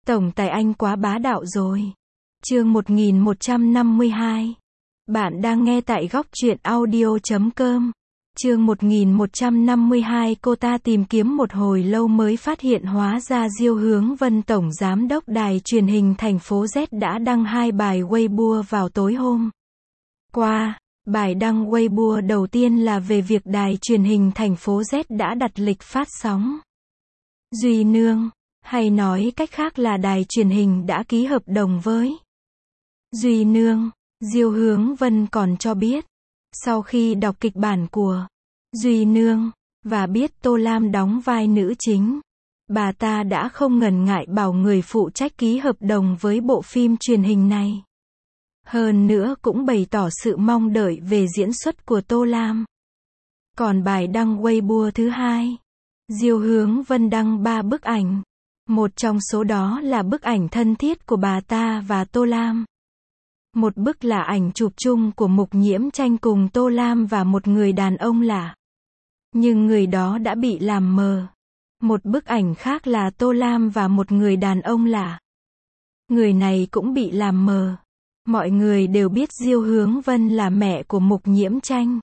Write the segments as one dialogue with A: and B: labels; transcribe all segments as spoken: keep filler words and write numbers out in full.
A: Tổng tài anh quá bá đạo rồi. Chương một nghìn một trăm năm mươi hai. Bạn đang nghe tại góc truyện audio chấm com. Chương một nghìn một trăm năm mươi hai. Cô ta tìm kiếm một hồi lâu mới phát hiện hóa ra Diêu Hướng Vân, tổng giám đốc đài truyền hình thành phố Z đã đăng hai bài Weibo vào tối hôm qua. Bài đăng Weibo đầu tiên là về việc đài truyền hình thành phố Z đã đặt lịch phát sóng Duy Nương, hay nói cách khác là đài truyền hình đã ký hợp đồng với Duy Nương. Diêu Hướng Vân còn cho biết, sau khi đọc kịch bản của Duy Nương, và biết Tô Lam đóng vai nữ chính, bà ta đã không ngần ngại bảo người phụ trách ký hợp đồng với bộ phim truyền hình này. Hơn nữa cũng bày tỏ sự mong đợi về diễn xuất của Tô Lam. Còn bài đăng Weibo thứ hai, Diêu Hướng Vân đăng ba bức ảnh. Một trong số đó là bức ảnh thân thiết của bà ta và Tô Lam. Một bức là ảnh chụp chung của Mục Nhiễm Tranh cùng Tô Lam và một người đàn ông lạ. Nhưng người đó đã bị làm mờ. Một bức ảnh khác là Tô Lam và một người đàn ông lạ. Người này cũng bị làm mờ. Mọi người đều biết Diêu Hướng Vân là mẹ của Mục Nhiễm Tranh.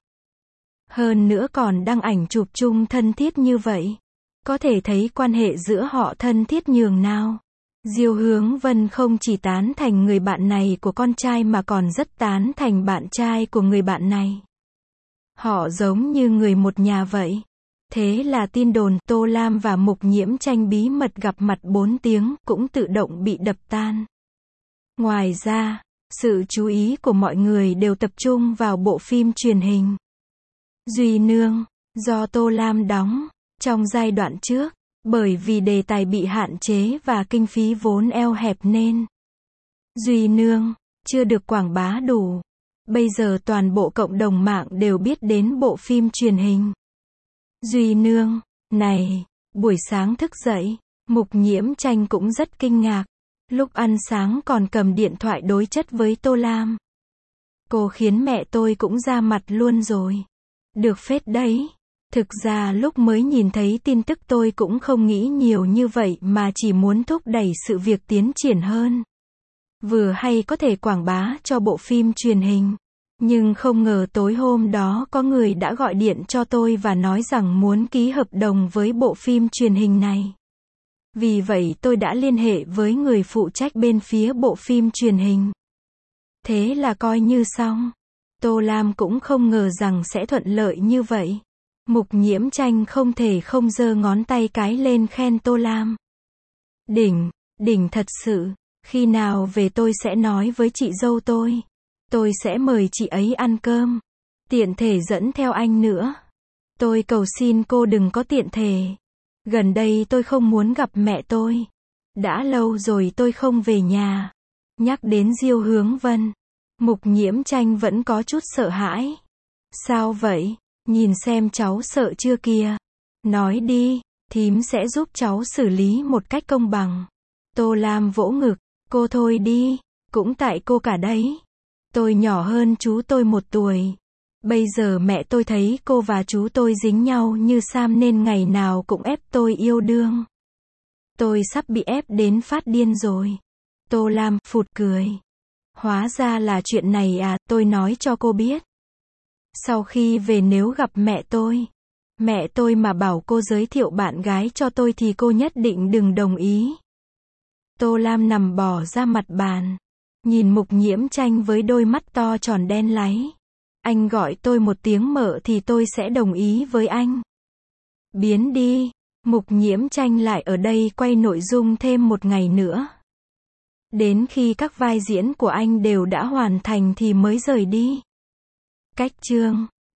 A: Hơn nữa còn đăng ảnh chụp chung thân thiết như vậy. Có thể thấy quan hệ giữa họ thân thiết nhường nào. Diêu Hướng Vân không chỉ tán thành người bạn này của con trai mà còn rất tán thành bạn trai của người bạn này. Họ giống như người một nhà vậy. Thế là tin đồn Tô Lam và Mục Nhiễm Tranh bí mật gặp mặt bốn tiếng cũng tự động bị đập tan. Ngoài ra, sự chú ý của mọi người đều tập trung vào bộ phim truyền hình Duy Nương, do Tô Lam đóng. Trong giai đoạn trước, bởi vì đề tài bị hạn chế và kinh phí vốn eo hẹp nên Duy Nương chưa được quảng bá đủ. Bây giờ toàn bộ cộng đồng mạng đều biết đến bộ phim truyền hình Duy Nương này. Buổi sáng thức dậy, Mục Nhiễm Tranh cũng rất kinh ngạc. Lúc ăn sáng còn cầm điện thoại đối chất với Tô Lam. Cô khiến mẹ tôi cũng ra mặt luôn rồi. Được phết đấy. Thực ra lúc mới nhìn thấy tin tức tôi cũng không nghĩ nhiều như vậy mà chỉ muốn thúc đẩy sự việc tiến triển hơn. Vừa hay có thể quảng bá cho bộ phim truyền hình. Nhưng không ngờ tối hôm đó có người đã gọi điện cho tôi và nói rằng muốn ký hợp đồng với bộ phim truyền hình này. Vì vậy tôi đã liên hệ với người phụ trách bên phía bộ phim truyền hình. Thế là coi như xong. Tô Lam cũng không ngờ rằng sẽ thuận lợi như vậy. Mục Nhiễm Tranh không thể không giơ ngón tay cái lên khen Tô Lam. Đỉnh, đỉnh thật sự. Khi nào về tôi sẽ nói với chị dâu tôi. Tôi sẽ mời chị ấy ăn cơm. Tiện thể dẫn theo anh nữa. Tôi cầu xin cô đừng có tiện thể. Gần đây tôi không muốn gặp mẹ tôi. Đã lâu rồi tôi không về nhà. Nhắc đến Diêu Hướng Vân, Mục Nhiễm Tranh vẫn có chút sợ hãi. Sao vậy? Nhìn xem cháu sợ chưa kìa. Nói đi, thím sẽ giúp cháu xử lý một cách công bằng. Tô Lam vỗ ngực. Cô thôi đi. Cũng tại cô cả đấy. Tôi nhỏ hơn chú tôi một tuổi. Bây giờ mẹ tôi thấy cô và chú tôi dính nhau như Sam nên ngày nào cũng ép tôi yêu đương. Tôi sắp bị ép đến phát điên rồi. Tô Lam phụt cười. Hóa ra là chuyện này à, tôi nói cho cô biết. Sau khi về nếu gặp mẹ tôi, mẹ tôi mà bảo cô giới thiệu bạn gái cho tôi thì cô nhất định đừng đồng ý. Tô Lam nằm bò ra mặt bàn, nhìn Mục Nhiễm Tranh với đôi mắt to tròn đen láy. Anh gọi tôi một tiếng mợ thì tôi sẽ đồng ý với anh. Biến đi. Mục Nhiễm Tranh lại ở đây quay nội dung thêm một ngày nữa. Đến khi các vai diễn của anh đều đã hoàn thành thì mới rời đi. Cách chương